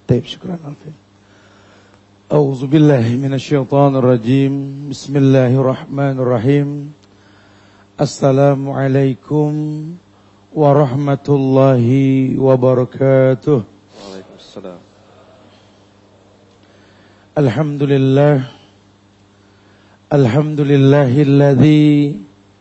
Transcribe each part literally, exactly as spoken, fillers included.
Taib, syukran alfin. A'udzu billahi minasyaitonir rajim. Bismillahirrahmanirrahim. Assalamualaikum warahmatullahi wabarakatuh. Waalaikumsalam. Alhamdulillah. Alhamdulillahilladzi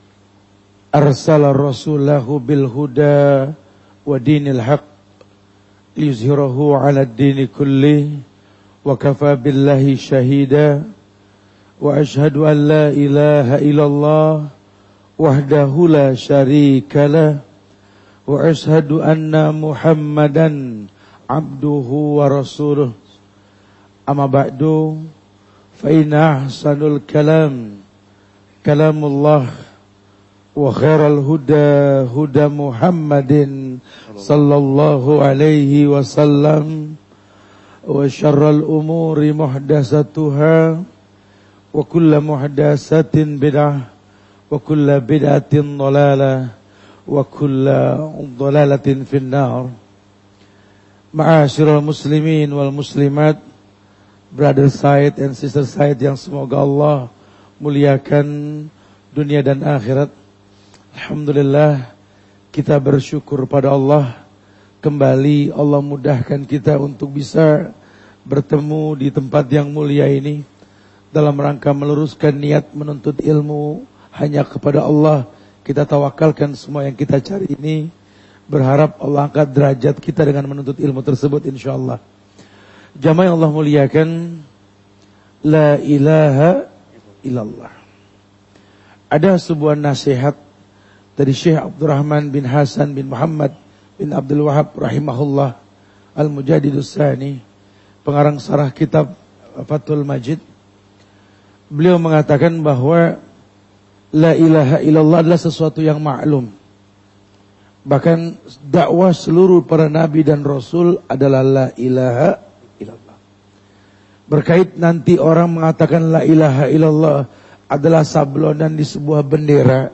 arsala rasulahu bil huda wa dinil haqq liyuzhirahu 'ala ad-dini kulli wa kafa billahi shahida wa ashhadu an la ilaha illallah wahdahu la syarika lah wa ashhadu anna Muhammadan abduhu wa rasuluh. Amma ba'du fa inna ahsanul kalam kalamullah wa khairal huda huda Muhammadin sallallahu alaihi wasallam wa syarrul umuri muhdatsatuha wa kullu muhdatsatin bid'ah wa kullu bid'atin dhalalah wa kullu dhalalatin finnar. Ma'asyiral muslimin wal muslimat, brother Said and sister Said yang semoga Allah muliakan dunia dan akhirat. Alhamdulillah, kita bersyukur pada Allah. Kembali Allah mudahkan kita untuk bisa bertemu di tempat yang mulia ini dalam rangka meluruskan niat menuntut ilmu hanya kepada Allah. Kita tawakalkan semua yang kita cari ini, berharap Allah angkat derajat kita dengan menuntut ilmu tersebut insyaallah. Jamaah yang Allah muliakan, la ilaha illallah. Ada sebuah nasihat dari Syekh Abdurrahman bin Hasan bin Muhammad bin Abdul Wahab rahimahullah al-Mujaddidus Tsani, pengarang sarah kitab Fathul Majid. Beliau mengatakan bahwa la ilaha illallah adalah sesuatu yang maklum. Bahkan dakwah seluruh para nabi dan rasul adalah la ilaha illallah. Berkait nanti orang mengatakan la ilaha illallah adalah sablonan di sebuah bendera,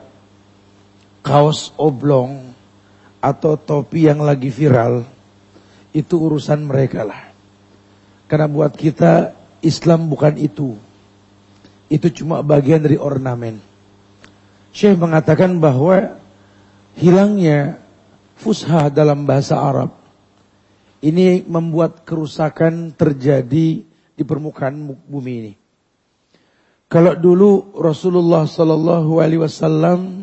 kaos oblong, atau topi yang lagi viral, itu urusan mereka lah. Karena buat kita Islam bukan itu. Itu cuma bagian dari ornamen. Syekh mengatakan bahwa hilangnya fushah dalam bahasa Arab ini membuat kerusakan terjadi di permukaan bumi ini. Kalau dulu Rasulullah sallallahu alaihi wasallam,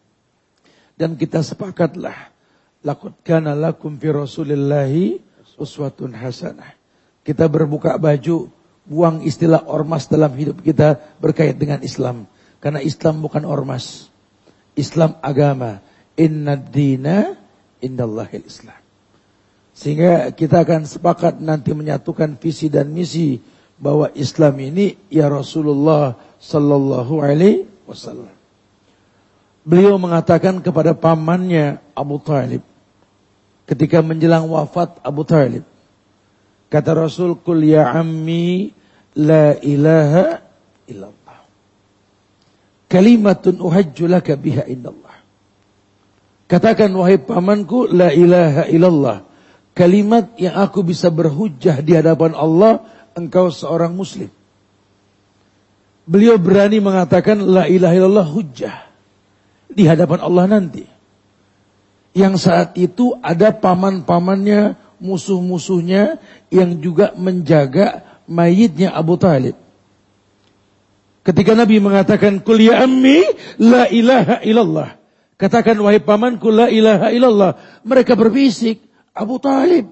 dan kita sepakatlah, laqad kana lakum fi Rasulillahi uswatun hasanah. Kita berbuka baju, buang istilah ormas dalam hidup kita berkait dengan Islam. Karena Islam bukan ormas. Islam agama. Inna dina indallahil Islam. Sehingga kita akan sepakat nanti menyatukan visi dan misi bahwa Islam ini ya Rasulullah sallallahu alaihi wasallam. Beliau mengatakan kepada pamannya Abu Talib ketika menjelang wafat Abu Talib, kata Rasul, "Qul ya ammi la ilaha illallah. Kalimatun uhajju laka biha indallah." Katakan wahai pamanku, la ilaha illallah. Kalimat yang aku bisa berhujjah di hadapan Allah, engkau seorang muslim. Beliau berani mengatakan la ilaha illallah hujjah di hadapan Allah nanti. Yang saat itu ada paman-pamannya, musuh-musuhnya yang juga menjaga mayitnya Abu Talib. Ketika Nabi mengatakan qul ya ammi la ilaha illallah, katakan wahai pamanku la ilaha illallah, mereka berbisik, Abu Talib,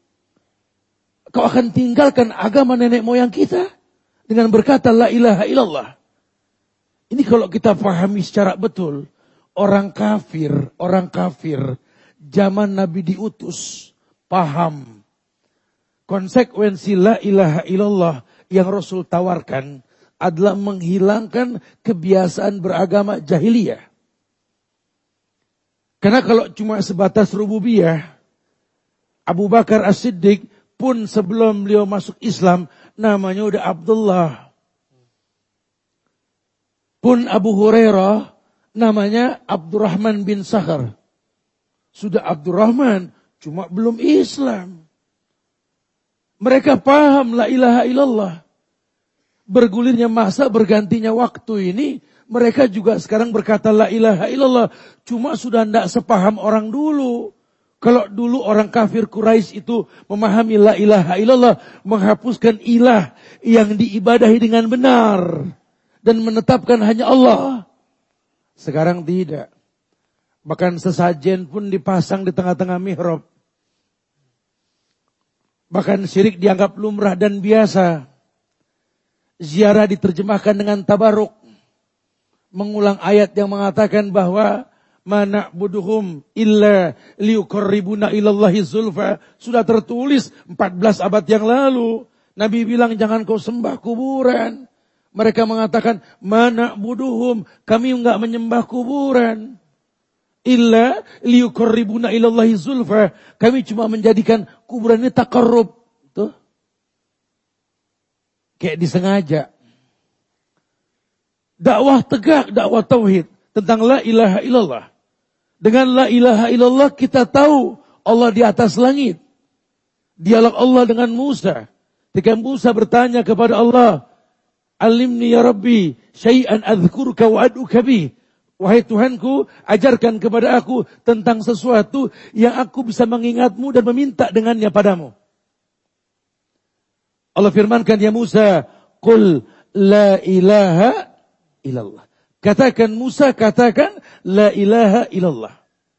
kau akan tinggalkan agama nenek moyang kita dengan berkata la ilaha illallah. Ini kalau kita pahami secara betul, orang kafir, orang kafir zaman Nabi diutus paham konsekuensi la ilaha illallah yang Rasul tawarkan adalah menghilangkan kebiasaan beragama jahiliyah. Karena kalau cuma sebatas rububiyah, Abu Bakar As-Siddiq pun sebelum beliau masuk Islam namanya udah Abdullah. Pun Abu Hurairah namanya Abdurrahman bin Sakhar. Sudah Abdurrahman, cuma belum Islam. Mereka paham la ilaha illallah. Bergulirnya masa, bergantinya waktu ini, mereka juga sekarang berkata la ilaha illallah. Cuma sudah tidak sepaham orang dulu. Kalau dulu orang kafir Quraisy itu memahami la ilaha illallah, menghapuskan ilah yang diibadahi dengan benar. Dan menetapkan hanya Allah. Sekarang tidak. Bahkan sesajen pun dipasang di tengah-tengah mihrab. Bahkan syirik dianggap lumrah dan biasa. Ziarah diterjemahkan dengan tabaruk. Mengulang ayat yang mengatakan bahwa mana buduhum illa liuqarribuna ilallahi zulfa. Sudah tertulis empat belas abad yang lalu. Nabi bilang jangan kau sembah kuburan. Mereka mengatakan mana buduhum, kami enggak menyembah kuburan. Illa liuqarribuna ilallahi zulfa. Kami cuma menjadikan kuburan ini taqarrub. Tuh. Kayak disengaja. Dakwah tegak, dakwah tauhid tentang la ilaha illallah. Dengan la ilaha illallah kita tahu Allah di atas langit. Dialog Allah dengan Musa. Ketika Musa bertanya kepada Allah, "Alimni ya Rabbi syai'an adzkuruka wa ad'uka bih." Wahai Tuhanku, ajarkan kepada aku tentang sesuatu yang aku bisa mengingatmu dan meminta dengannya padamu. Allah firmankan, ya Musa, qul la ilaha illallah. Katakan Musa, katakan la ilaha illallah.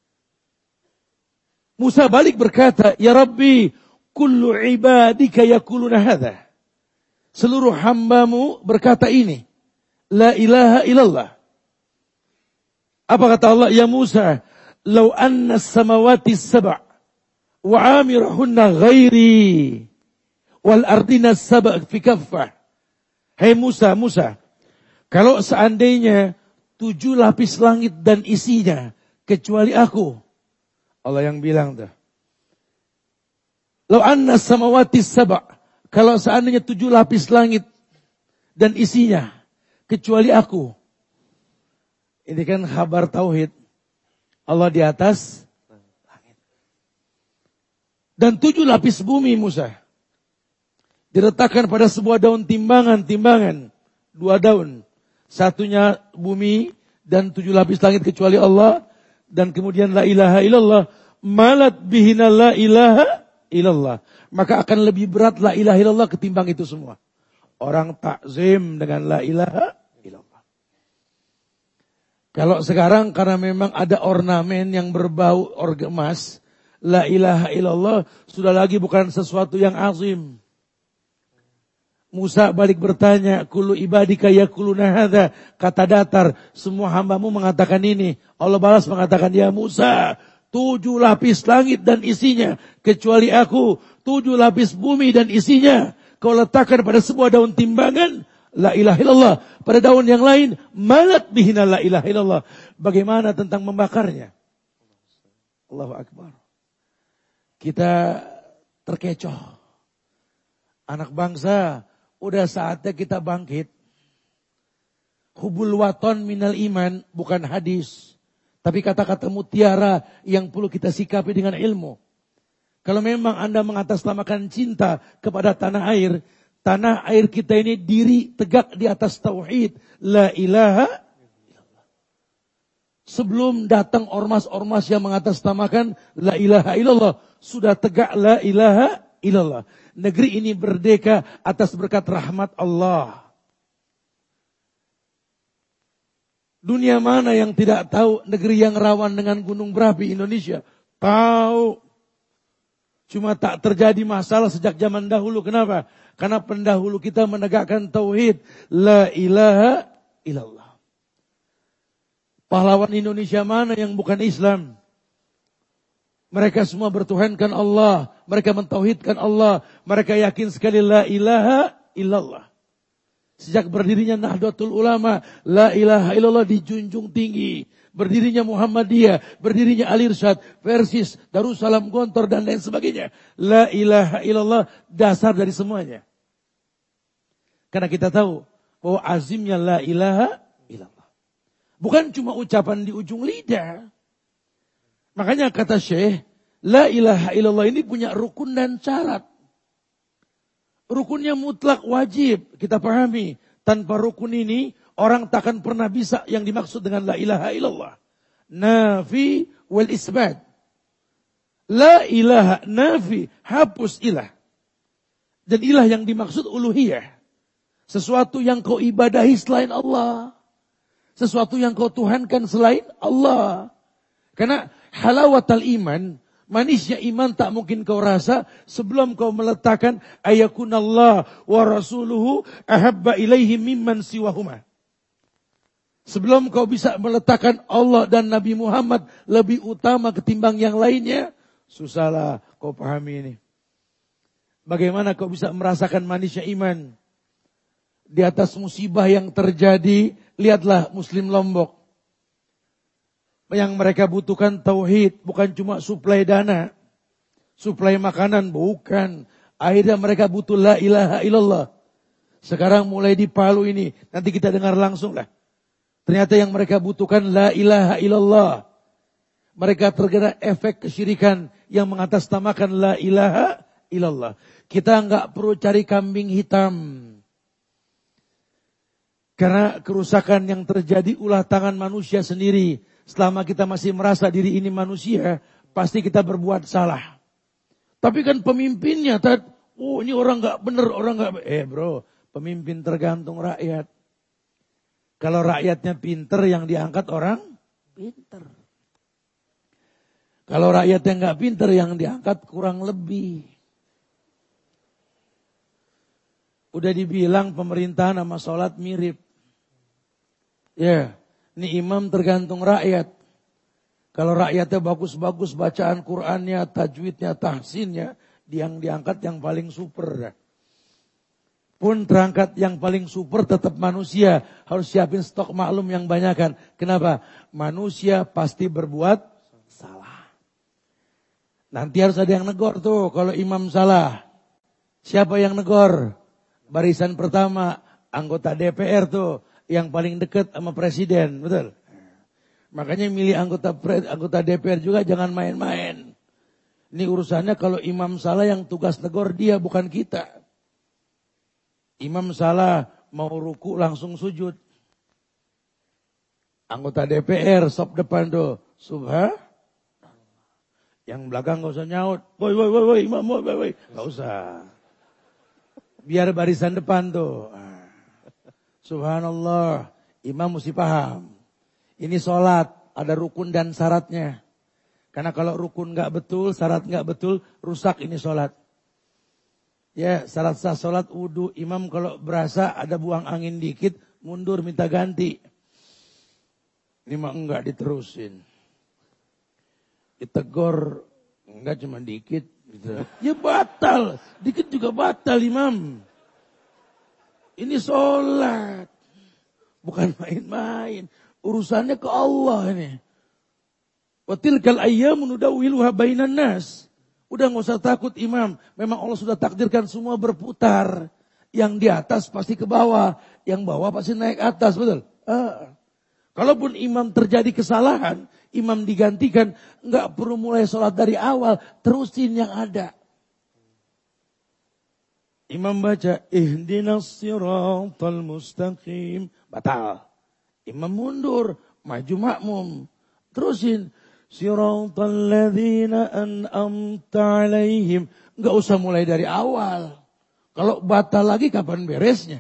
Musa balik berkata, ya Rabbi, kullu ibadika yakuluna hadha. Seluruh hambamu berkata ini, la ilaha illallah. Apa kata Allah? Ya Musa, law anna samawati sab' wa amirahunna ghairi wal ardina sab' fi kaffah. Hai Musa, Musa, kalau seandainya tujuh lapis langit dan isinya kecuali aku. Allah yang bilang dah. Law anna samawati sab', kalau seandainya tujuh lapis langit dan isinya kecuali aku. Ini kan kabar tauhid. Allah di atas langit. Dan tujuh lapis bumi Musa diletakkan pada sebuah daun timbangan-timbangan. Dua daun. Satunya bumi dan tujuh lapis langit kecuali Allah. Dan kemudian la ilaha illallah. Malat bihina la ilaha illallah. Maka akan lebih berat la ilaha illallah ketimbang itu semua. Orang takzim dengan la ilaha illallah. Kalau sekarang karena memang ada ornamen yang berbau orga emas, la ilaha illallah sudah lagi bukan sesuatu yang azim. Musa balik bertanya, kullu ibadika yakuluna hadza, kata datar, semua hambamu mengatakan ini. Allah balas mengatakan, ya Musa, tujuh lapis langit dan isinya, kecuali aku, tujuh lapis bumi dan isinya, kau letakkan pada sebuah daun timbangan, la ilaha illallah. Pada daun yang lain, malat bihina la ilaha illallah. Bagaimana tentang membakarnya? Allahu Akbar. Kita terkecoh. Anak bangsa, udah saatnya kita bangkit. Hubul waton minal iman, bukan hadis. Tapi kata-kata mutiara yang perlu kita sikapi dengan ilmu. Kalau memang Anda mengatasnamakan cinta kepada tanah air, tanah air kita ini diri tegak di atas tauhid. La ilaha illallah. Sebelum datang ormas-ormas yang mengatasnamakan la ilaha illallah, sudah tegak la ilaha illallah. Negeri ini merdeka atas berkat rahmat Allah. Dunia mana yang tidak tahu negeri yang rawan dengan gunung berapi? Indonesia. Tahu. Cuma tak terjadi masalah sejak zaman dahulu. Kenapa? Karena pendahulu kita menegakkan tauhid. La ilaha illallah. Pahlawan Indonesia mana yang bukan Islam? Mereka semua bertuhankan Allah. Mereka mentauhidkan Allah. Mereka yakin sekali la ilaha illallah. Sejak berdirinya Nahdlatul Ulama, la ilaha illallah dijunjung tinggi. Berdirinya Muhammadiyah, berdirinya Al-Irsyad, Persis, Darussalam Gontor dan lain sebagainya. La ilaha illallah dasar dari semuanya. Karena kita tahu bahwa azimnya la ilaha illallah. Bukan cuma ucapan di ujung lidah. Makanya kata Syekh, la ilaha illallah ini punya rukun dan syarat. Rukunnya mutlak wajib, kita pahami. Tanpa rukun ini, orang takkan pernah bisa yang dimaksud dengan la ilaha illallah. Nafi wal isbat. La ilaha nafi, hapus ilah. Dan ilah yang dimaksud uluhiyah. Sesuatu yang kau ibadahi selain Allah. Sesuatu yang kau tuhankan selain Allah. Karena halawatal iman, manisnya iman tak mungkin kau rasa sebelum kau meletakkan ayakunallah wa rasuluhu ahabba ilaihi mimman siwahuma. Sebelum kau bisa meletakkan Allah dan Nabi Muhammad lebih utama ketimbang yang lainnya, susahlah kau pahami ini. Bagaimana kau bisa merasakan manisnya iman? Di atas musibah yang terjadi, lihatlah Muslim Lombok. Yang mereka butuhkan tauhid, bukan cuma suplai dana, suplai makanan, bukan. Akhirnya mereka butuh la ilaha illallah. Sekarang mulai di Palu ini, nanti kita dengar langsung lah. Ternyata yang mereka butuhkan la ilaha illallah. Mereka terkena efek kesyirikan yang mengatasnamakan la ilaha illallah. Kita enggak perlu cari kambing hitam. Karena kerusakan yang terjadi ulah tangan manusia sendiri. Selama kita masih merasa diri ini manusia, pasti kita berbuat salah. Tapi kan pemimpinnya, oh ini orang enggak benar, orang enggak. Eh bro, pemimpin tergantung rakyat. Kalau rakyatnya pinter, yang diangkat orang pinter. Kalau rakyatnya enggak pinter, yang diangkat kurang lebih. Udah dibilang pemerintahan sama sholat mirip. Ya, ini imam tergantung rakyat. Kalau rakyatnya bagus-bagus bacaan Qur'annya, tajwidnya, tahsinnya, yang diangkat yang paling super. Pun terangkat yang paling super tetap manusia. Harus siapin stok maklum yang banyakan. Kenapa? Manusia pasti berbuat salah. Nanti harus ada yang negor tuh kalau imam salah. Siapa yang negor? Barisan pertama, anggota D P R tuh. Yang paling dekat sama presiden, betul? Makanya milih anggota anggota D P R juga jangan main-main. Ini urusannya kalau imam salah yang tugas negor dia, bukan kita. Imam salah mau ruku langsung sujud. Anggota D P R sop depan tuh, subha. Yang belakang gak usah nyaut. Woi woi woi woi imam woi woi, gak usah. Biar barisan depan tuh. Subhanallah, imam mesti paham. Ini sholat, ada rukun dan syaratnya. Karena kalau rukun gak betul, syarat gak betul, rusak ini sholat. Ya, syarat sah sholat wudu, imam kalau berasa ada buang angin dikit, mundur minta ganti. Ini mah enggak diterusin. Ditegor, enggak cuma dikit. Gitu. Ya batal, dikit juga batal imam. Ini sholat. Bukan main-main. Urusannya ke Allah ini. Wa tilkal ayyamu nudawwiluha bainan nas. Udah gak usah takut imam. Memang Allah sudah takdirkan semua berputar. Yang di atas pasti ke bawah. Yang bawah pasti naik atas. Betul? Ah. Kalaupun imam terjadi kesalahan. Imam digantikan. Gak perlu mulai sholat dari awal. Terusin yang ada. Imam baca ihdinas siratal mustaqim, batal. Imam mundur, maju makmum. Terusin siratal ladzina an'amta alaihim. Enggak usah mulai dari awal. Kalau batal lagi kapan beresnya?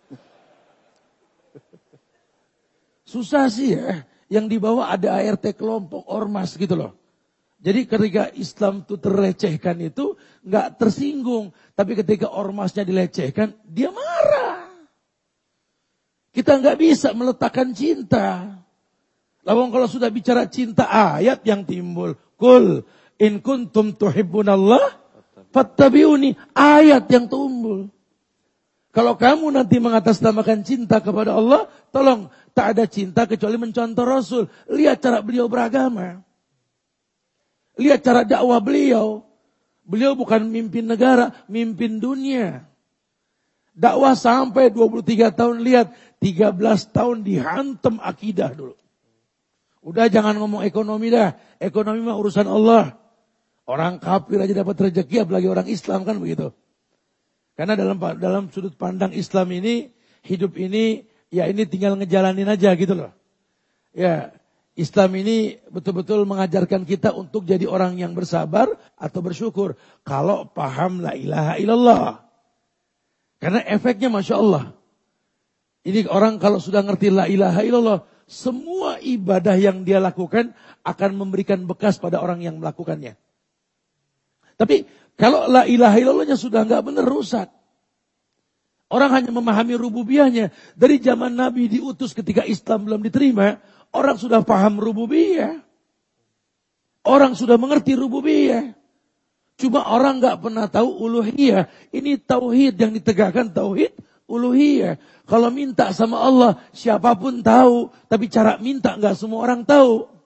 Susah sih ya. Yang dibawa ada A R T kelompok ormas gitu loh. Jadi ketika Islam itu terlecehkan itu nggak tersinggung. Tapi ketika ormasnya dilecehkan, dia marah. Kita nggak bisa meletakkan cinta. Lalu kalau sudah bicara cinta, ayat yang timbul. Kul in kuntum tuhibbunallah fattabi'uni. Ayat yang timbul. Kalau kamu nanti mengatasnamakan cinta kepada Allah, tolong tak ada cinta kecuali mencontoh Rasul. Lihat cara beliau beragama. Lihat cara dakwah beliau. Beliau bukan mimpin negara, mimpin dunia. Dakwah sampai dua puluh tiga tahun, lihat tiga belas tahun dihantam akidah dulu. Udah jangan ngomong ekonomi dah. Ekonomi mah urusan Allah. Orang kafir aja dapat rezeki, apalagi orang Islam kan begitu. Karena dalam dalam sudut pandang Islam ini, hidup ini, ya ini tinggal ngejalanin aja gitu loh. Ya, Islam ini betul-betul mengajarkan kita untuk jadi orang yang bersabar atau bersyukur. Kalau paham la ilaha illallah. Karena efeknya Masya Allah. Ini orang kalau sudah ngerti la ilaha illallah, semua ibadah yang dia lakukan akan memberikan bekas pada orang yang melakukannya. Tapi kalau la ilaha illallahnya sudah enggak benar, rusak. Orang hanya memahami rububiyahnya. Dari zaman Nabi diutus ketika Islam belum diterima, orang sudah paham rububiyah. Orang sudah mengerti rububiyah. Cuma orang enggak pernah tahu uluhiyah. Ini tauhid yang ditegakkan, tauhid uluhiyah. Kalau minta sama Allah, siapapun tahu. Tapi cara minta enggak semua orang tahu.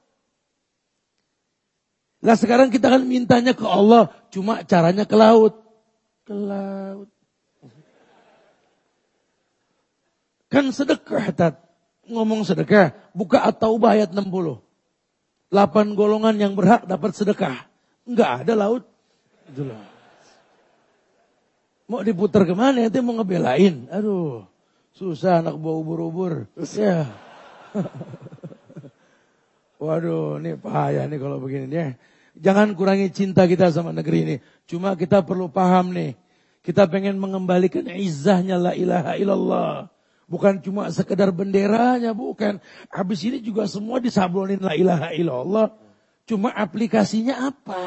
Lah sekarang kita kan mintanya ke Allah, cuma caranya ke laut. Ke laut. Kan sedekah, Tat. Ngomong sedekah, buka At-Taubah ayat enam puluh. Delapan golongan yang berhak dapat sedekah. Enggak ada laut. Itulah. Mau diputar kemana? Nanti mau ngebelain. Aduh, susah anak bawa ubur-ubur. Ya. Waduh, ini bahaya nih kalau begini nih. Jangan kurangi cinta kita sama negeri ini. Cuma kita perlu paham nih. Kita pengen mengembalikan izzahnya la ilaha illallah. Bukan cuma sekedar benderanya, bukan. Habis ini juga semua disablonin la ilaha illallah. Cuma aplikasinya apa?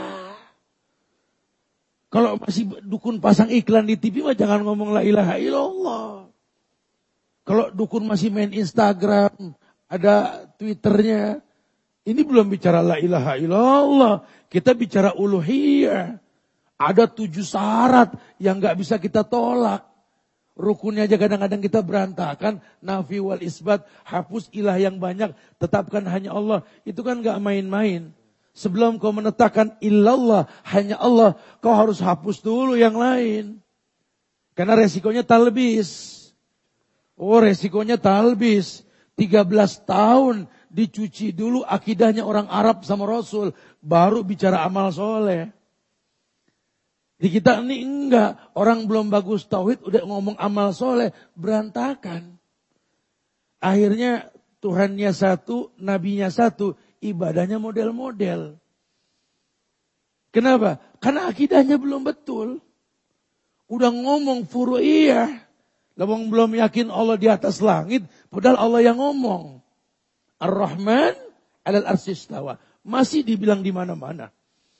Kalau masih dukun pasang iklan di T V mah jangan ngomong la ilaha illallah. Kalau dukun masih main Instagram, ada Twitternya. Ini belum bicara la ilaha illallah. Kita bicara uluhiyah. Ada tujuh syarat yang gak bisa kita tolak. Rukunnya aja kadang-kadang kita berantakan. Nafi wal isbat. Hapus ilah yang banyak. Tetapkan hanya Allah. Itu kan gak main-main. Sebelum kau menetapkan illallah, hanya Allah. Kau harus hapus dulu yang lain. Karena resikonya talbis. Oh resikonya talbis. tiga belas tahun. Dicuci dulu akidahnya orang Arab sama Rasul. Baru bicara amal soleh. Di kita ini enggak. Orang belum bagus tauhid udah ngomong amal soleh. Berantakan. Akhirnya Tuhannya satu, nabinya satu. Ibadahnya model-model. Kenapa? Karena akidahnya belum betul. Udah ngomong furu'iyah. Lawang belum yakin Allah di atas langit. Padahal Allah yang ngomong. Ar-Rahman alal arsy istawa. Masih dibilang di mana-mana.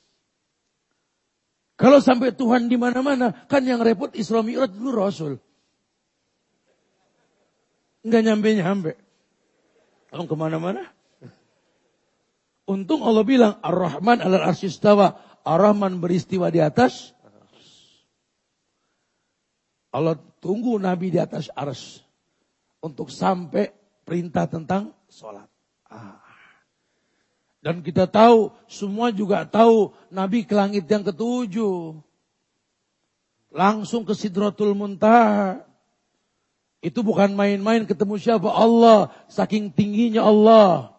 Kalau sampai Tuhan di mana-mana, kan yang repot Isra Mi'raj dulu Rasul. Enggak nyampe-nyampe. Kalau kemana-mana. Untung Allah bilang Ar-Rahman alal arsy istawa. Ar-Rahman beristiwa di atas. Allah tunggu Nabi di atas arsy. Untuk sampai perintah tentang sholat. Ah. Dan kita tahu, semua juga tahu Nabi ke langit yang ketujuh. Langsung ke Sidratul Muntaha. Itu bukan main-main ketemu siapa? Allah. Saking tingginya Allah.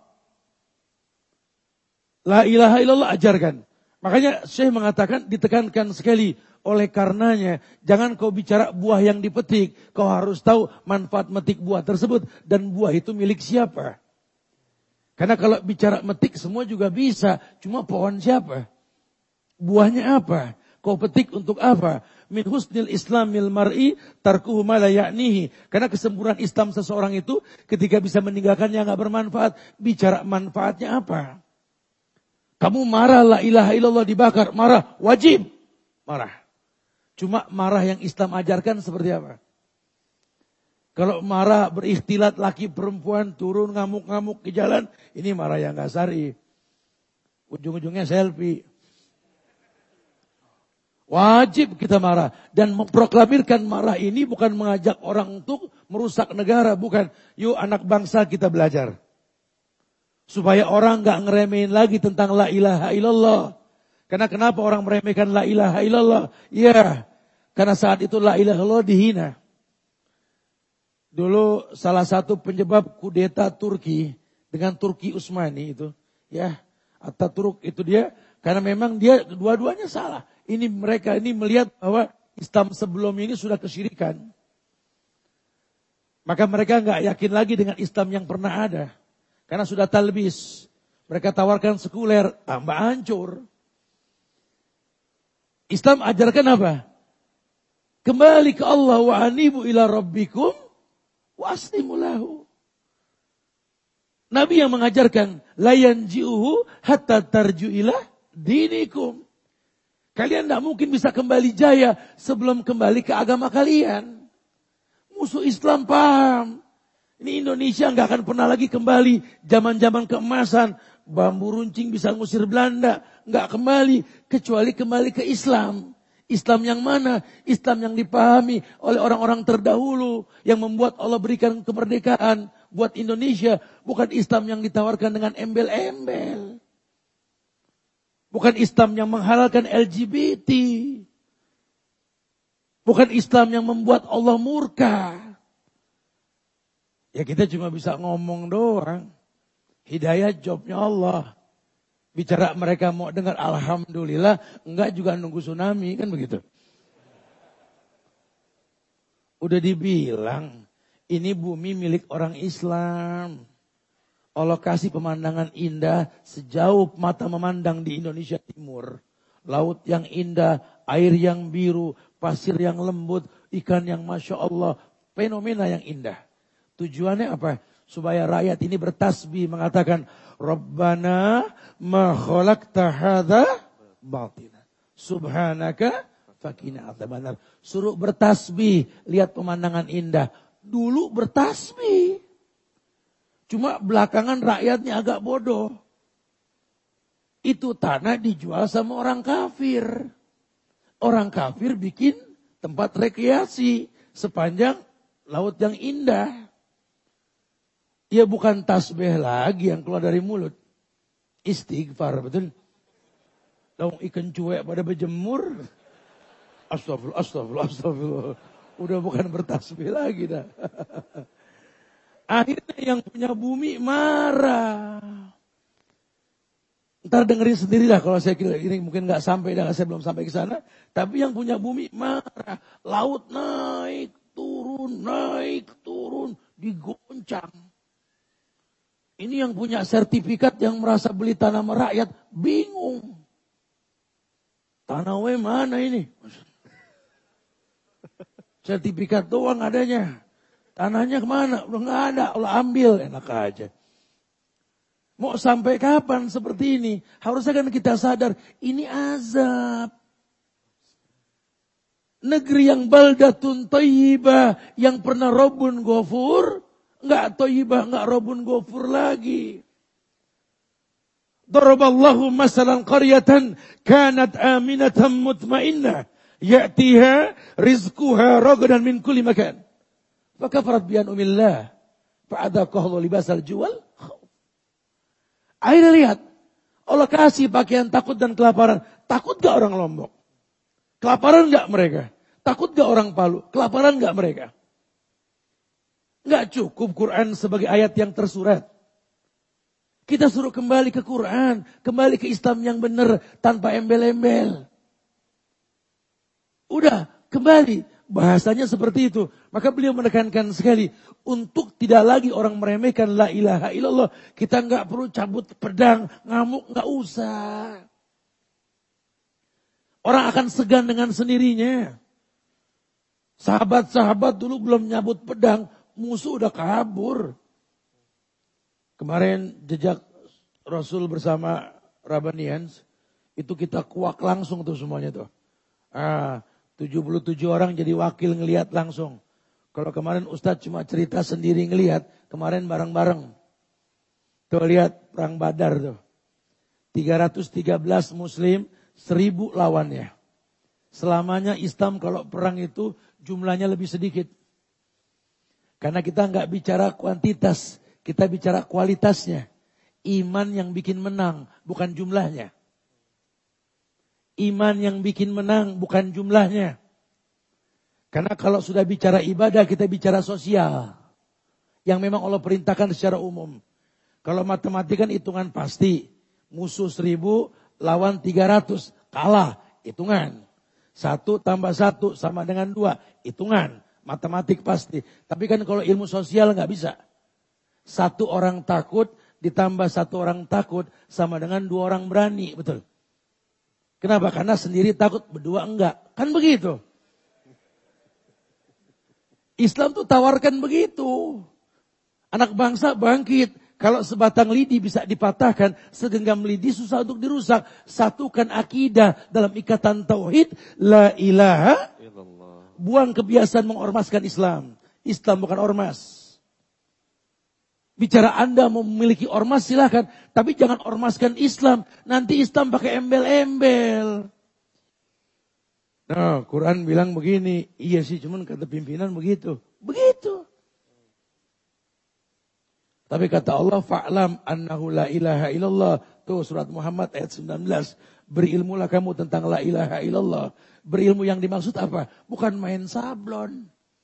La ilaha illallah ajarkan. Makanya Syekh mengatakan ditekankan sekali. Oleh karenanya, jangan kau bicara buah yang dipetik. Kau harus tahu manfaat metik buah tersebut. Dan buah itu milik siapa. Karena kalau bicara metik semua juga bisa. Cuma pohon siapa? Buahnya apa? Kau petik untuk apa? Min husnil islamil mar'i tarkuhu ma la ya'nihi. Karena kesempurnaan Islam seseorang itu ketika bisa meninggalkan yang gak bermanfaat. Bicara manfaatnya apa? Kamu marah la ilaha illallah dibakar. Marah. Wajib. Marah. Cuma marah yang Islam ajarkan seperti apa? Kalau marah berikhtilat laki perempuan turun ngamuk-ngamuk di jalan. Ini marah yang gak syar'i. Ujung-ujungnya selfie. Wajib kita marah. Dan memproklamirkan marah ini bukan mengajak orang untuk merusak negara. Bukan. Yuk anak bangsa kita belajar. Supaya orang gak ngeremehin lagi tentang la ilaha illallah. Karena kenapa orang meremehkan la ilaha illallah? Ya, karena saat itu la ilaha illallah dihina. Dulu salah satu penyebab kudeta Turki dengan Turki Utsmani itu, ya, Ataturk itu dia, karena memang dia dua-duanya salah. Ini mereka ini melihat bahwa Islam sebelum ini sudah kesyirikan. Maka mereka nggak yakin lagi dengan Islam yang pernah ada. Karena sudah talbis. Mereka tawarkan sekuler, tambah hancur. Islam ajarkan apa? Kembali ke Allah, wa anibu ila rabbikum wa aslimu lahu. Nabi yang mengajarkan, la yanji'uhu hatta tarju ila dinikum. Kalian tidak mungkin bisa kembali jaya sebelum kembali ke agama kalian. Musuh Islam paham. Ini Indonesia nggak akan pernah lagi kembali zaman-zaman keemasan. Bambu runcing bisa ngusir Belanda. Nggak kembali. Kecuali kembali ke Islam. Islam yang mana? Islam yang dipahami oleh orang-orang terdahulu. Yang membuat Allah berikan kemerdekaan buat Indonesia. Bukan Islam yang ditawarkan dengan embel-embel. Bukan Islam yang menghalalkan L G B T. Bukan Islam yang membuat Allah murka. Ya kita cuma bisa ngomong doang. Hidayah jobnya Allah. Bicara mereka mau dengar alhamdulillah. Enggak juga nunggu tsunami. Kan begitu. Udah dibilang. Ini bumi milik orang Islam. Allah kasih pemandangan indah. Sejauh mata memandang di Indonesia Timur. Laut yang indah. Air yang biru. Pasir yang lembut. Ikan yang Masya Allah. Fenomena yang indah. Tujuannya apa? Supaya rakyat ini bertasbih mengatakan Rabbana ma khalaqta hadza batina. Subhanaka faqina adzabannar. Suruh bertasbih, lihat pemandangan indah. Dulu bertasbih. Cuma belakangan rakyatnya agak bodoh. Itu tanah dijual sama orang kafir. Orang kafir bikin tempat rekreasi sepanjang laut yang indah. Ya bukan tasbih lagi yang keluar dari mulut. Istighfar, betul? Daun ikan cuek pada berjemur. Astagfirullah, astagfirullah, astagfirullah. Udah bukan bertasbih lagi dah. Akhirnya yang punya bumi marah. Ntar dengerin sendirilah kalau saya kira ini mungkin nggak sampai, dan saya belum sampai ke sana. Tapi yang punya bumi marah. Laut naik, turun, naik, turun, digoncang. Ini yang punya sertifikat yang merasa beli tanah rakyat bingung. Tanah we mana ini? Sertifikat doang adanya. Tanahnya kemana? Udah nggak ada, Allah ambil, enak aja. Mau sampai kapan seperti ini? Harusnya kan kita sadar, ini azab. Negeri yang baldatun thayyibah, yang pernah Rabbun Ghafur, enggak thayyibah, enggak Rabbun Ghafur lagi. Daraballahu masalan qaryatan kanat aminatan mutmainnah ya'tiha rizquha ragadan min kulli makan. Fakafarat bi an'amillah fa'adaqahu libasal juwal. Akhirnya lihat, Allah kasih pakaian takut dan kelaparan. Takut gak orang Lombok? Kelaparan gak mereka? Takut gak orang Palu? Kelaparan gak mereka? Gak cukup Quran sebagai ayat yang tersurat. Kita suruh kembali ke Quran. Kembali ke Islam yang benar. Tanpa embel-embel. Udah, kembali. Bahasanya seperti itu. Maka beliau menekankan sekali. Untuk tidak lagi orang meremehkan la ilaha illallah. Kita gak perlu cabut pedang. Ngamuk gak usah. Orang akan segan dengan sendirinya. Sahabat-sahabat dulu belum nyabut pedang. Musuh udah kabur. Kemarin jejak Rasul bersama Rabbanians. Itu kita kuak langsung tuh semuanya tuh. Ah, tujuh puluh tujuh orang jadi wakil ngelihat langsung. Kalau kemarin Ustadz cuma cerita sendiri ngelihat. Kemarin bareng-bareng. Tuh lihat perang Badar tuh. tiga ratus tiga belas muslim. Seribu lawannya. Selamanya Islam kalau perang itu jumlahnya lebih sedikit. Karena kita nggak bicara kuantitas, kita bicara kualitasnya. Iman yang bikin menang, bukan jumlahnya. Iman yang bikin menang, bukan jumlahnya. Karena kalau sudah bicara ibadah, kita bicara sosial. Yang memang Allah perintahkan secara umum. Kalau matematika kan hitungan pasti. Musuh seribu, lawan tiga ratus, kalah, hitungan. Satu tambah satu sama dengan dua. Hitungan, matematik pasti. Tapi kan kalau ilmu sosial nggak bisa. Satu orang takut ditambah satu orang takut sama dengan dua orang berani. Betul. Kenapa? Karena sendiri takut, berdua enggak. Kan begitu. Islam tuh tawarkan begitu. Anak bangsa bangkit. Kalau sebatang lidi bisa dipatahkan, segenggam lidi susah untuk dirusak. Satukan akidah dalam ikatan tauhid, la ilaha illallah. Buang kebiasaan mengormaskan Islam. Islam bukan ormas. Bicara Anda mau memiliki ormas silakan, tapi jangan ormaskan Islam. Nanti Islam pakai embel-embel. Nah, Quran bilang begini, iya sih cuman kata pimpinan begitu. Begitu. Tapi kata Allah, fa'lam annahu la ilaha illallah. Tuh surat Muhammad ayat sembilan belas. Berilmulah kamu tentang la ilaha illallah. Berilmu yang dimaksud apa? Bukan main sablon.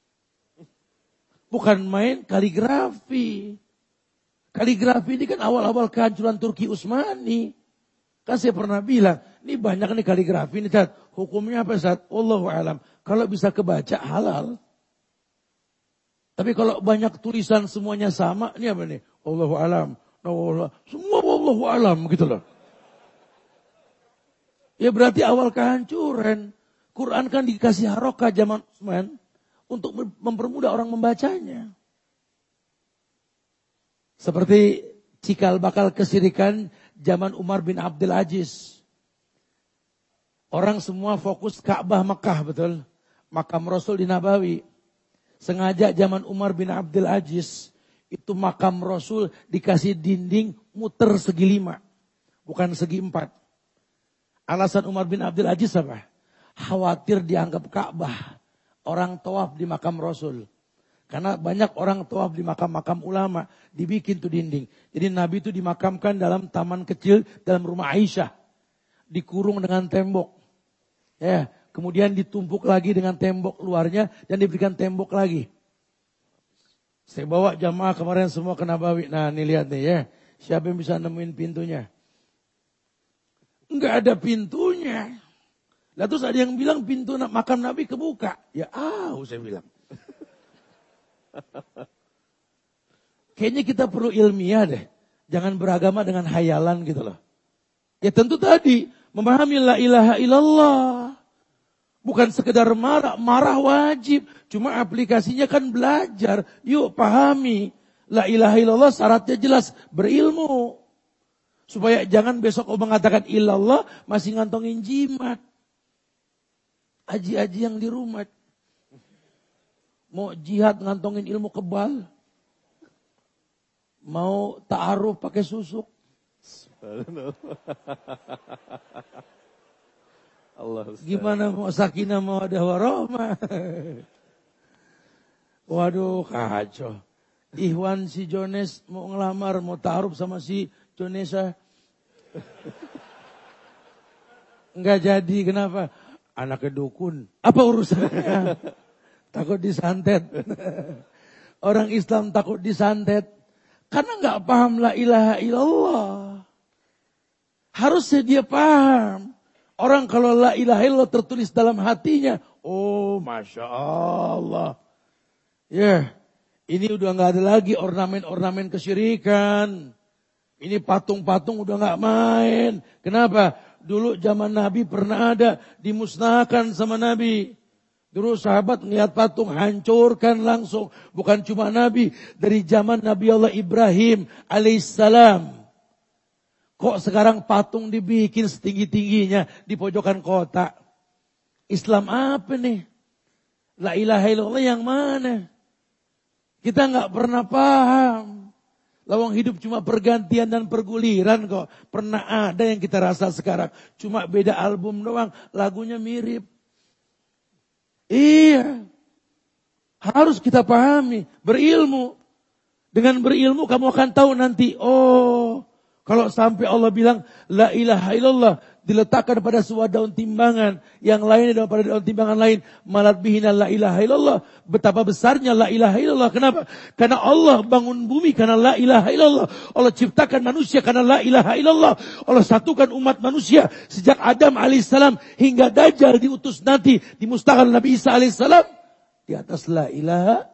Bukan main kaligrafi. Kaligrafi ini kan awal-awal kehancuran Turki Utsmani. Kan saya pernah bilang, ini banyak nih kaligrafi ini, Ustaz. Hukumnya apa, Ustaz? Wallahu a'lam. Kalau bisa kebaca halal. Tapi kalau banyak tulisan semuanya sama, ini apa nih? Wallahu a'lam. Semua wallahu a'lam gitu loh. Ya berarti awal kehancuran. Quran kan dikasih harokah zaman Utsman untuk mempermudah orang membacanya. Seperti cikal bakal kesyirikan zaman Umar bin Abdul Aziz. Orang semua fokus Ka'bah Mekah, betul. Makam Rasul di Nabawi. Sengaja zaman Umar bin Abdul Aziz, itu makam Rasul dikasih dinding muter segi lima. Bukan segi empat. Alasan Umar bin Abdul Aziz apa? Khawatir dianggap Ka'bah. Orang tawaf di makam Rasul. Karena banyak orang tawaf di makam-makam ulama, dibikin tuh dinding. Jadi Nabi itu dimakamkan dalam taman kecil dalam rumah Aisyah, dikurung dengan tembok. Ya, kemudian ditumpuk lagi dengan tembok luarnya dan diberikan tembok lagi. Saya bawa jamaah kemarin semua ke Nabawi. Nah, nih lihat nih ya, siapa yang bisa nemuin pintunya? Enggak ada pintunya. Lah terus ada yang bilang pintu makam Nabi kebuka. Ya, ah, saya bilang. Kayaknya kita perlu ilmiah deh. Jangan beragama dengan hayalan gitu loh. Ya tentu tadi, memahami la ilaha illallah. Bukan sekedar marah, marah wajib. Cuma aplikasinya kan belajar. Yuk pahami. La ilaha illallah syaratnya jelas, berilmu. Supaya jangan besok kau mengatakan illallah masih ngantongin jimat. Aji-aji yang di rumah. Mau jihad ngantongin ilmu kebal. Mau ta'aruf pakai susuk. Allah Ustaz. Gimana mau sakinah mau ada warahmah. Waduh kacau. Ikhwan si Jones mau ngelamar, mau ta'aruf sama si Jonesa. Enggak jadi, kenapa? Anaknya dukun. Apa urusannya? Takut disantet. Orang Islam takut disantet. Karena gak paham la ilaha illallah. Harusnya dia paham. Orang kalau la ilaha illallah tertulis dalam hatinya. Oh Masya Allah. Ya, yeah. Ini udah gak ada lagi ornamen-ornamen kesyirikan. Ini patung-patung udah gak main. Kenapa? Dulu zaman Nabi pernah ada, dimusnahkan sama Nabi. Dulu sahabat ngeliat patung, hancurkan langsung. Bukan cuma Nabi, dari zaman Nabi Allah Ibrahim alaihissalam. Kok sekarang patung dibikin setinggi-tingginya di pojokan kota? Islam apa nih? La ilaha illallah yang mana? Kita nggak pernah paham. Lawang hidup cuma pergantian dan perguliran kok. Pernah ada yang kita rasa sekarang. Cuma beda album doang, lagunya mirip. Iya. Harus kita pahami, berilmu. Dengan berilmu kamu akan tahu nanti, oh, kalau sampai Allah bilang la ilaha illallah diletakkan pada sebuah daun timbangan, yang lainnya pada daun timbangan lain, malat bihina la ilaha illallah. Betapa besarnya la ilaha illallah. Kenapa? Karena Allah bangun bumi karena la ilaha illallah. Allah ciptakan manusia karena la ilaha illallah. Allah satukan umat manusia sejak Adam alaihissalam hingga Dajjal diutus nanti di mustaqbal Nabi Isa alaihissalam di atas la ilaha.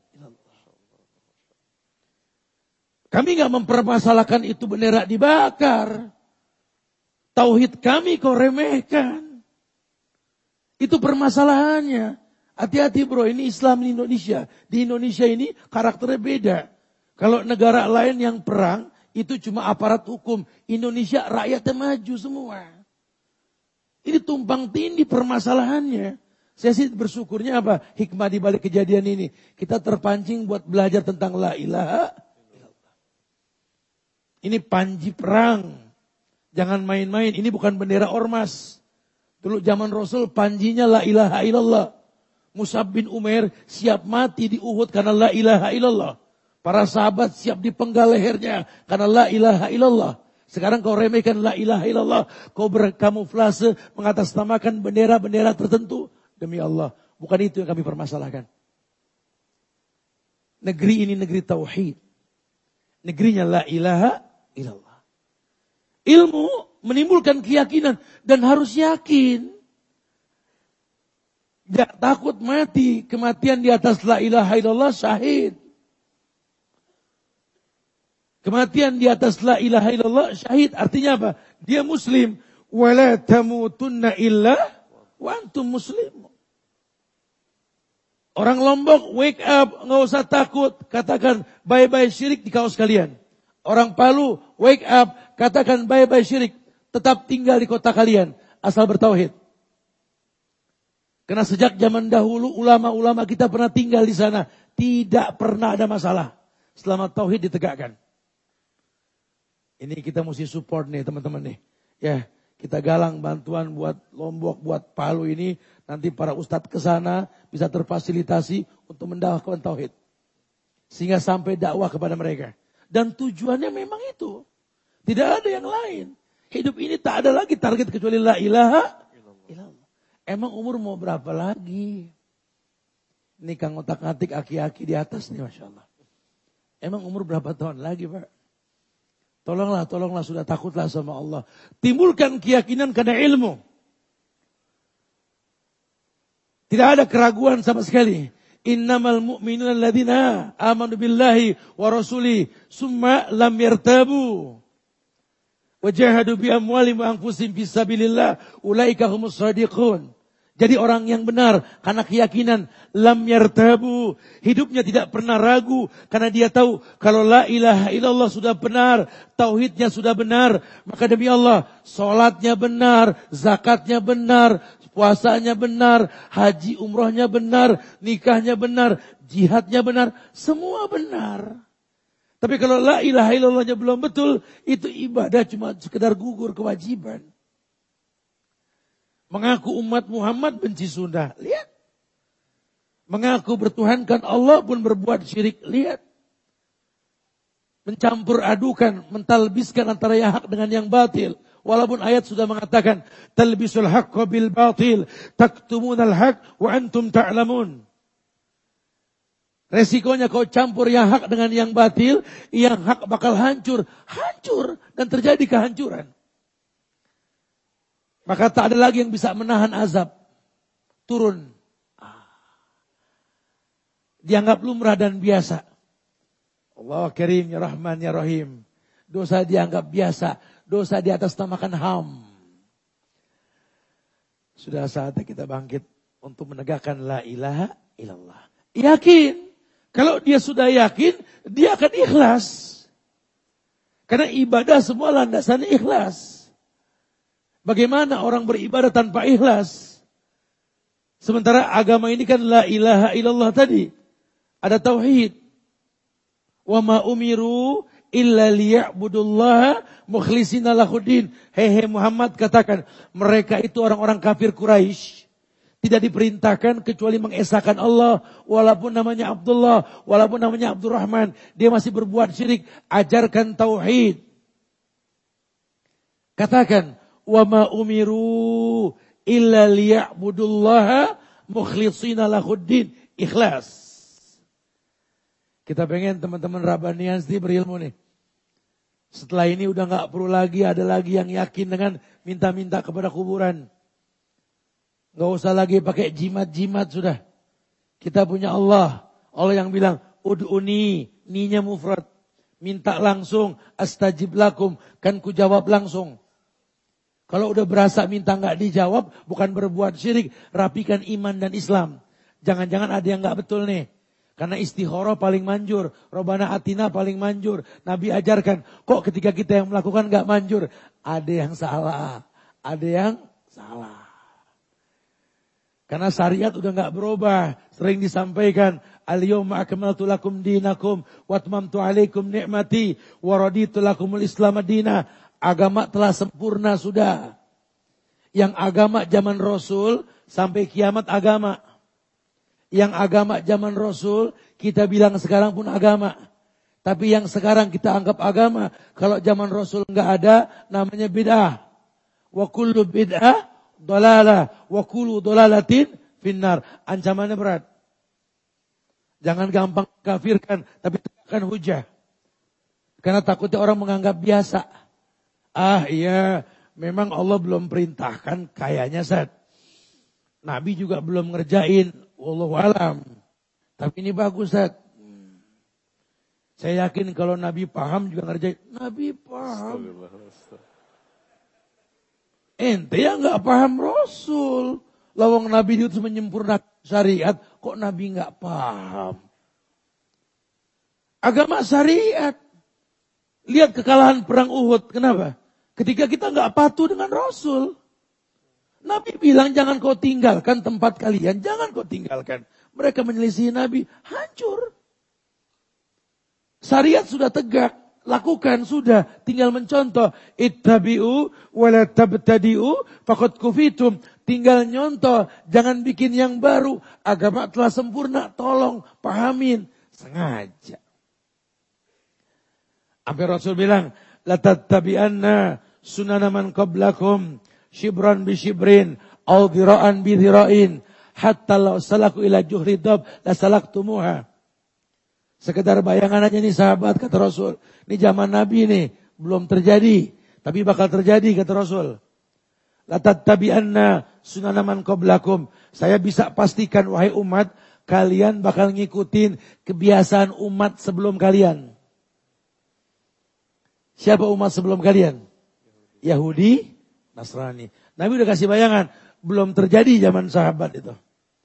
Kami nggak mempermasalahkan itu bendera dibakar. Tauhid kami kau remehkan. Itu permasalahannya. Hati-hati bro, ini Islam di Indonesia. Di Indonesia ini karakternya beda. Kalau negara lain yang perang, itu cuma aparat hukum. Indonesia rakyatnya maju semua. Ini tumpang tindih permasalahannya. Saya sih bersyukurnya apa? Hikmah di balik kejadian ini. Kita terpancing buat belajar tentang la ilaha. Ini panji perang. Jangan main-main. Ini bukan bendera ormas. Dulu zaman Rasul panjinya la ilaha illallah. Mus'ab bin Umair siap mati di Uhud karena la ilaha illallah. Para sahabat siap dipenggal lehernya karena la ilaha illallah. Sekarang kau remehkan la ilaha illallah. Kau berkamuflase mengatasnamakan bendera-bendera tertentu. Demi Allah. Bukan itu yang kami permasalahkan. Negeri ini negeri tauhid. Negerinya la ilaha illallah. Ilmu menimbulkan keyakinan dan harus yakin. Jangan takut mati. Kematian di atas la ilaha illallah syahid. Kematian di atas la ilaha illallah syahid. Artinya apa? Dia muslim. Wala tamutunna illa wa antum muslim. Orang Lombok wake up. Nggak usah takut. Katakan bye-bye syirik di kaos kalian. Orang Palu wake up. Katakan bye-bye syirik. Tetap tinggal di kota kalian. Asal bertauhid. Karena sejak zaman dahulu ulama-ulama kita pernah tinggal di sana. Tidak pernah ada masalah. Selama tauhid ditegakkan. Ini kita mesti support nih teman-teman nih. Ya, kita galang bantuan buat Lombok, buat Palu ini. Nanti para ustadz ke sana bisa terfasilitasi untuk mendakwahkan tauhid. Sehingga sampai dakwah kepada mereka. Dan tujuannya memang itu. Tidak ada yang lain. Hidup ini tak ada lagi target kecuali la ilaha illallah. Emang umur mau berapa lagi? Ini Kang otak-atik aki-aki di atas nih Masya Allah. Emang umur berapa tahun lagi Pak? Tolonglah, tolonglah sudah takutlah sama Allah. Timbulkan keyakinan karena ilmu. Tidak ada keraguan sama sekali. Innamal mu'minuna alladzina amanu billahi wa rasuli summa lam yartabu. Wajahadu bi amwalihim wa anfusihim fisabilillah ulaika humus shadiqun. Jadi orang yang benar karena keyakinan lam yartabu, hidupnya tidak pernah ragu karena dia tahu kalau la ilaha illallah sudah benar, tauhidnya sudah benar, maka demi Allah salatnya benar, zakatnya benar, puasanya benar, haji umrohnya benar, nikahnya benar, jihadnya benar, semua benar. Tapi kalau la ilaha illallahnya belum betul, itu ibadah cuma sekedar gugur kewajiban. Mengaku umat Muhammad benci sunnah. Lihat. Mengaku bertuhankan Allah pun berbuat syirik. Lihat. Mencampur adukan, mentalbiskan antara yang hak dengan yang batil. Walaupun ayat sudah mengatakan talbisul haqqa bil batil, taktumunal haq wa antum ta'lamun. Resikonya kau campur yang hak dengan yang batil, yang hak bakal hancur. Hancur dan terjadi kehancuran. Maka tak ada lagi yang bisa menahan azab. Turun. Dianggap lumrah dan biasa. Allah Karim, Ya Rahman, Ya Rahim. Dosa dianggap biasa. Dosa di atas namakan ham. Sudah saatnya kita bangkit untuk menegakkan la ilaha illallah. Yakin. Kalau dia sudah yakin, dia akan ikhlas. Karena ibadah semua landasannya ikhlas. Bagaimana orang beribadah tanpa ikhlas? Sementara agama ini kan la ilaha illallah tadi. Ada tauhid. Wa ma umiru illa liya'budullaha mukhlishina lahuddin. Hehe Muhammad katakan, mereka itu orang-orang kafir Quraisy. Tidak diperintahkan kecuali mengesahkan Allah. Walaupun namanya Abdullah, walaupun namanya Abdurrahman, dia masih berbuat syirik. Ajarkan tauhid. Katakan, wa ma umiru illa liya'budullaha mukhlishina lahuddin. Ikhlas. Kita pengen teman-teman Rabbanian sih berilmu nih. Setelah ini udah gak perlu lagi ada lagi yang yakin dengan minta-minta kepada kuburan. Gak usah lagi pakai jimat-jimat sudah. Kita punya Allah. Allah yang bilang, ud'uni, ninya mufrad. Minta langsung, astajib lakum, kan ku jawab langsung. Kalau udah berasa minta gak dijawab, bukan berbuat syirik, rapikan iman dan Islam. Jangan-jangan ada yang gak betul nih. Karena istikharah paling manjur. Robbana atina paling manjur. Nabi ajarkan. Kok ketika kita yang melakukan gak manjur? Ada yang salah. Ada yang salah. Karena syariat udah gak berubah. Sering disampaikan. Al-yawma akmaltu lakum dinakum. Watmamtu alaikum ni'mati. Waraditu lakumul islam adina. Agama telah sempurna sudah. Yang agama zaman Rasul. Sampai kiamat agama. Yang agama zaman Rasul, kita bilang sekarang pun agama. Tapi yang sekarang kita anggap agama, kalau zaman Rasul enggak ada, namanya bid'ah. Wa kullu bid'ah dolalah, wa kullu dolalatin finnar. Ancamannya berat. Jangan gampang kafirkan, tapi tegakkan hujah. Karena takutnya orang menganggap biasa. Ah iya, memang Allah belum perintahkan kayaknya Sat. Nabi juga belum ngerjain. Wallahu alam. Tapi ini bagus, Ustaz. Saya yakin kalau Nabi paham juga ngerjain. Nabi paham. Ente yang gak paham Rasul. Lawang Nabi itu menyempurnakan syariat. Kok Nabi gak paham? Agama syariat. Lihat kekalahan perang Uhud. Kenapa? Ketika kita gak patuh dengan Rasul. Nabi bilang jangan kau tinggalkan tempat kalian. Jangan kau tinggalkan. Mereka menyelisihi Nabi. Hancur. Syariat sudah tegak. Lakukan sudah. Tinggal mencontoh. Ittabi'u wala tabtadi'u faqad kufitum. Tinggal nyontoh. Jangan bikin yang baru. Agama telah sempurna. Tolong pahamin. Sengaja. Sampai Rasul bilang. La tattabi'anna sunana man qablakum. Shibran bi shibrin, au dhira'an bi dhira'in, hatta law salaku ila juhri dab, la salaktumuha. Sekedar bayangan aja nih sahabat, kata Rasul. Ini zaman Nabi nih, belum terjadi. Tapi bakal terjadi, kata Rasul. La tattabi'anna sunana man qablakum. Saya bisa pastikan, wahai umat, kalian bakal ngikutin kebiasaan umat sebelum kalian. Siapa umat sebelum kalian? Yahudi, Nasrani. Nabi udah kasih bayangan. Belum terjadi zaman sahabat itu.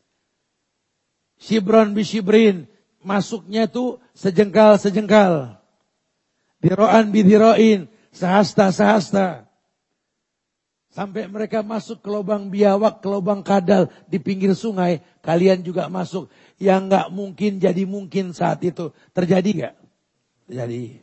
Shibran bi shibrin. Masuknya itu sejengkal-sejengkal. Diro'an bi diro'in. Sehasta-sehasta. Sampai mereka masuk ke lubang biawak, ke lubang kadal di pinggir sungai. Kalian juga masuk. Yang gak mungkin jadi mungkin saat itu. Terjadi gak? Terjadi.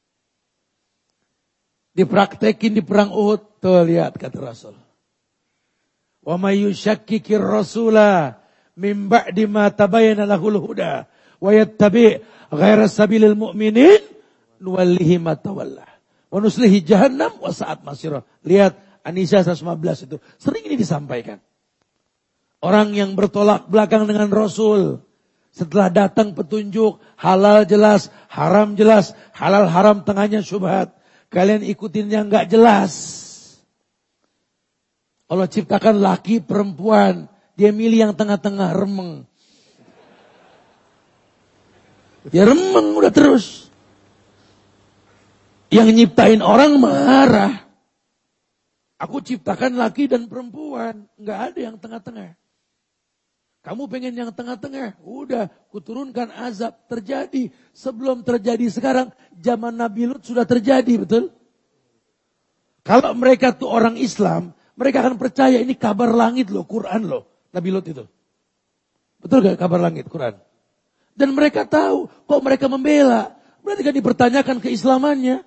Dipraktekin di perang Uhud. Tuh lihat kata Rasul. Wa may yushakkikir rasula min ba'di ma tabayyana lahul huda wa yattabi' ghaira sabilil mu'minin nuwallihi ma tawalla wa nuslihi jahannam wa sa'at masira. Lihat An-Nisa seratus lima belas itu. Sering ini disampaikan. Orang yang bertolak belakang dengan Rasul. Setelah datang petunjuk. Halal jelas. Haram jelas. Halal haram tengahnya syubhat. Kalian ikutin yang gak jelas. Allah ciptakan laki perempuan. Dia milih yang tengah-tengah remeng. Ya remeng udah terus. Yang nyiptain orang marah. Aku ciptakan laki dan perempuan. Gak ada yang tengah-tengah. Kamu pengen yang tengah-tengah. Udah kuturunkan azab. Terjadi. Sebelum terjadi sekarang. Zaman Nabi Lut sudah terjadi, betul? Kalau mereka tuh orang Islam. Mereka akan percaya ini kabar langit loh. Quran loh. Nabi Lut itu. Betul gak kabar langit Quran? Dan mereka tahu. Kok mereka membela? Berarti kan dipertanyakan keislamannya.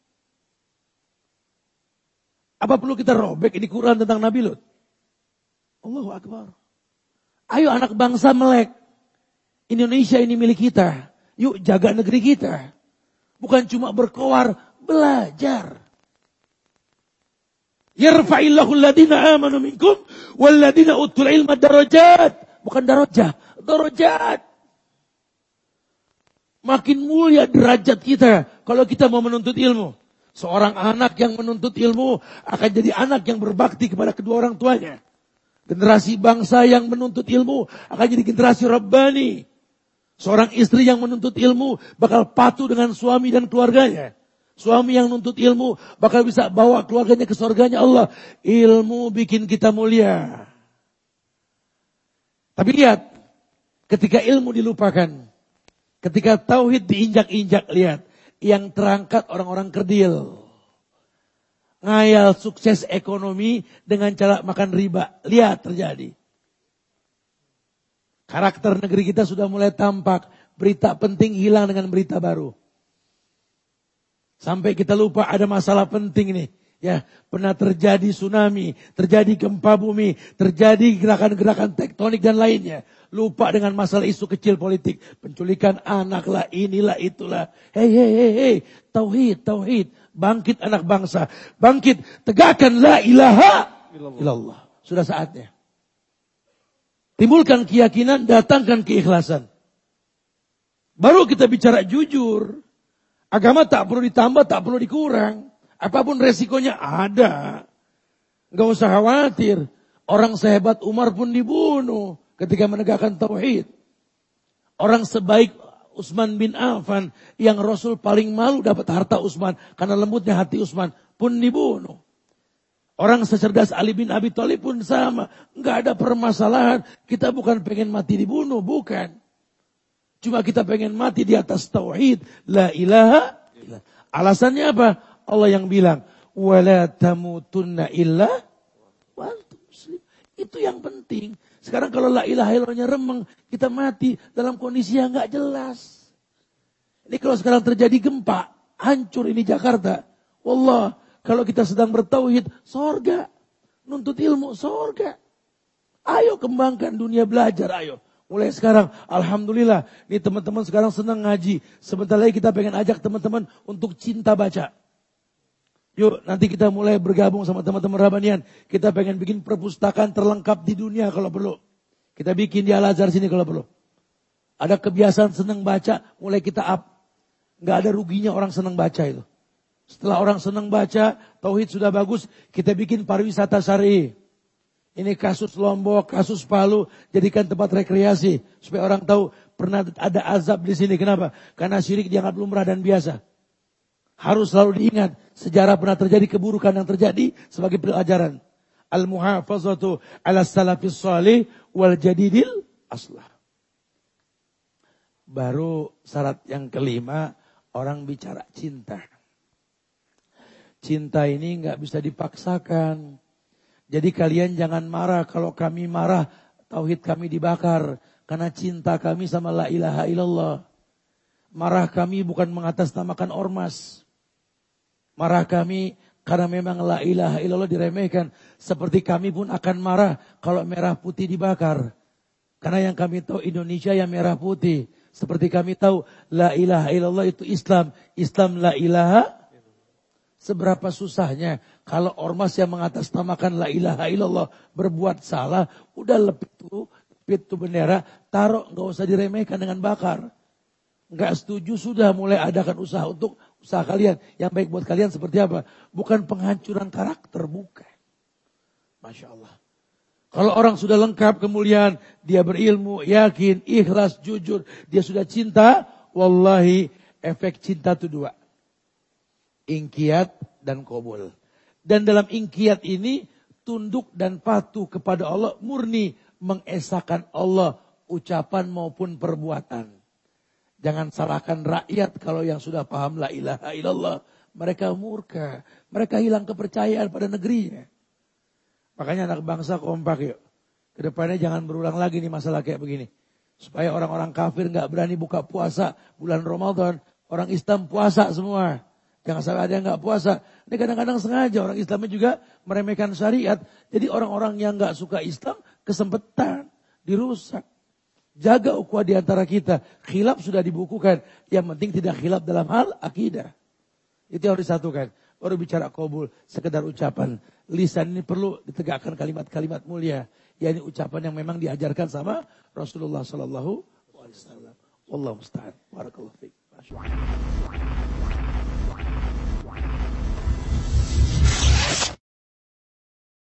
Apa perlu kita robek ini Quran tentang Nabi Lut? Allahu Akbar. Ayo anak bangsa melek. Indonesia ini milik kita. Yuk jaga negeri kita. Bukan cuma berkoar, belajar. Yarfa'illahu alladhina amanu minkum walladhina utul ilma darajat. Bukan darajah, darajat. Makin mulia derajat kita kalau kita mau menuntut ilmu. Seorang anak yang menuntut ilmu akan jadi anak yang berbakti kepada kedua orang tuanya. Generasi bangsa yang menuntut ilmu akan jadi generasi Rabbani. Seorang istri yang menuntut ilmu bakal patuh dengan suami dan keluarganya. Suami yang menuntut ilmu bakal bisa bawa keluarganya ke surganya Allah. Ilmu bikin kita mulia. Tapi lihat, ketika ilmu dilupakan, ketika tauhid diinjak-injak, lihat, yang terangkat orang-orang kerdil. Ngayal sukses ekonomi dengan cara makan riba. Lihat terjadi. Karakter negeri kita sudah mulai tampak. Berita penting hilang dengan berita baru. Sampai kita lupa ada masalah penting nih. Ya, pernah terjadi tsunami, terjadi gempa bumi, terjadi gerakan-gerakan tektonik dan lainnya. Lupa dengan masalah isu kecil politik. Penculikan anak lah, inilah, itulah. Hei, hei, hei, hei. Tauhid, tauhid. Bangkit anak bangsa. Bangkit, tegakkan la ilaha illallah. Sudah saatnya. Timbulkan keyakinan, datangkan keikhlasan. Baru kita bicara jujur. Agama tak perlu ditambah, tak perlu dikurang. Apapun resikonya ada. Gak usah khawatir. Orang sehebat Umar pun dibunuh ketika menegakkan tauhid. Orang sebaik Utsman bin Affan yang Rasul paling malu dapat harta Utsman karena lembutnya hati Utsman pun dibunuh. Orang secerdas Ali bin Abi Thalib pun sama. Gak ada permasalahan. Kita bukan pengen mati dibunuh, bukan. Cuma kita pengen mati di atas tauhid. La ilaha illallah. Alasannya apa? Allah yang bilang, wala tamutunna illa wa antum muslimun. Itu yang penting. Sekarang kalau la ilaha illallahnya remeng, kita mati dalam kondisi yang enggak jelas. Ini kalau sekarang terjadi gempa, hancur ini Jakarta. Wallah, kalau kita sedang bertauhid, sorga. Nuntut ilmu, sorga. Ayo kembangkan dunia belajar, ayo. Mulai sekarang, alhamdulillah, nih teman-teman sekarang senang ngaji. Sebentar lagi kita pengen ajak teman-teman untuk cinta baca. Yuk, nanti kita mulai bergabung sama teman-teman Rabbanian. Kita pengen bikin perpustakaan terlengkap di dunia kalau perlu. Kita bikin di Al-Azhar sini kalau perlu. Ada kebiasaan senang baca, mulai kita up. Nggak ada ruginya orang senang baca itu. Setelah orang senang baca, tauhid sudah bagus, kita bikin pariwisata syar'i. Ini kasus Lombok, kasus Palu, jadikan tempat rekreasi. Supaya orang tahu pernah ada azab di sini. Kenapa? Karena syirik dianggap lumrah dan biasa. Harus selalu diingat, sejarah pernah terjadi keburukan yang terjadi sebagai pelajaran. Al-muhafazatu ala salafis salih wal jadidil aslah. Baru syarat yang kelima, orang bicara cinta. Cinta ini enggak bisa dipaksakan. Jadi kalian jangan marah kalau kami marah, tauhid kami dibakar. Karena cinta kami sama la ilaha illallah. Marah kami bukan mengatasnamakan ormas. Marah kami karena memang la ilaha illallah diremehkan. Seperti kami pun akan marah kalau merah putih dibakar. Karena yang kami tahu Indonesia yang merah putih. Seperti kami tahu la ilaha illallah itu Islam. Islam la ilaha. Seberapa susahnya kalau ormas yang mengatasnamakan la ilaha illallah berbuat salah. Udah lepit tuh, lepit tuh bendera. Taruh, gak usah diremehkan dengan bakar. Gak setuju sudah mulai adakan usaha untuk usaha kalian. Yang baik buat kalian seperti apa? Bukan penghancuran karakter, bukan. Masya Allah. Kalau orang sudah lengkap kemuliaan, dia berilmu, yakin, ikhlas, jujur, dia sudah cinta, wallahi efek cinta itu dua. Ingkiyat dan qabul. Dan dalam ingkiyat ini, tunduk dan patuh kepada Allah, murni mengesahkan Allah, ucapan maupun perbuatan. Jangan salahkan rakyat kalau yang sudah paham la ilaha illallah. Mereka murka. Mereka hilang kepercayaan pada negerinya. Makanya anak bangsa kompak yuk. Kedepannya jangan berulang lagi nih masalah kayak begini. Supaya orang-orang kafir gak berani buka puasa bulan Ramadan. Orang Islam puasa semua. Jangan sampai ada yang gak puasa. Ini kadang-kadang sengaja orang Islamnya juga meremehkan syariat. Jadi orang-orang yang gak suka Islam kesempatan dirusak. Jaga ukhuwah di antara kita. Khilaf sudah dibukukan. Yang penting tidak khilaf dalam hal akidah. Itu yang harus disatukan. baru bicara qabul, sekedar ucapan. Lisan ini perlu ditegakkan kalimat-kalimat mulia, yakni ucapan yang memang diajarkan sama Rasulullah sallallahu alaihi wasallam. Wallahu musta'an. Barakallahu fiik. Masyaallah.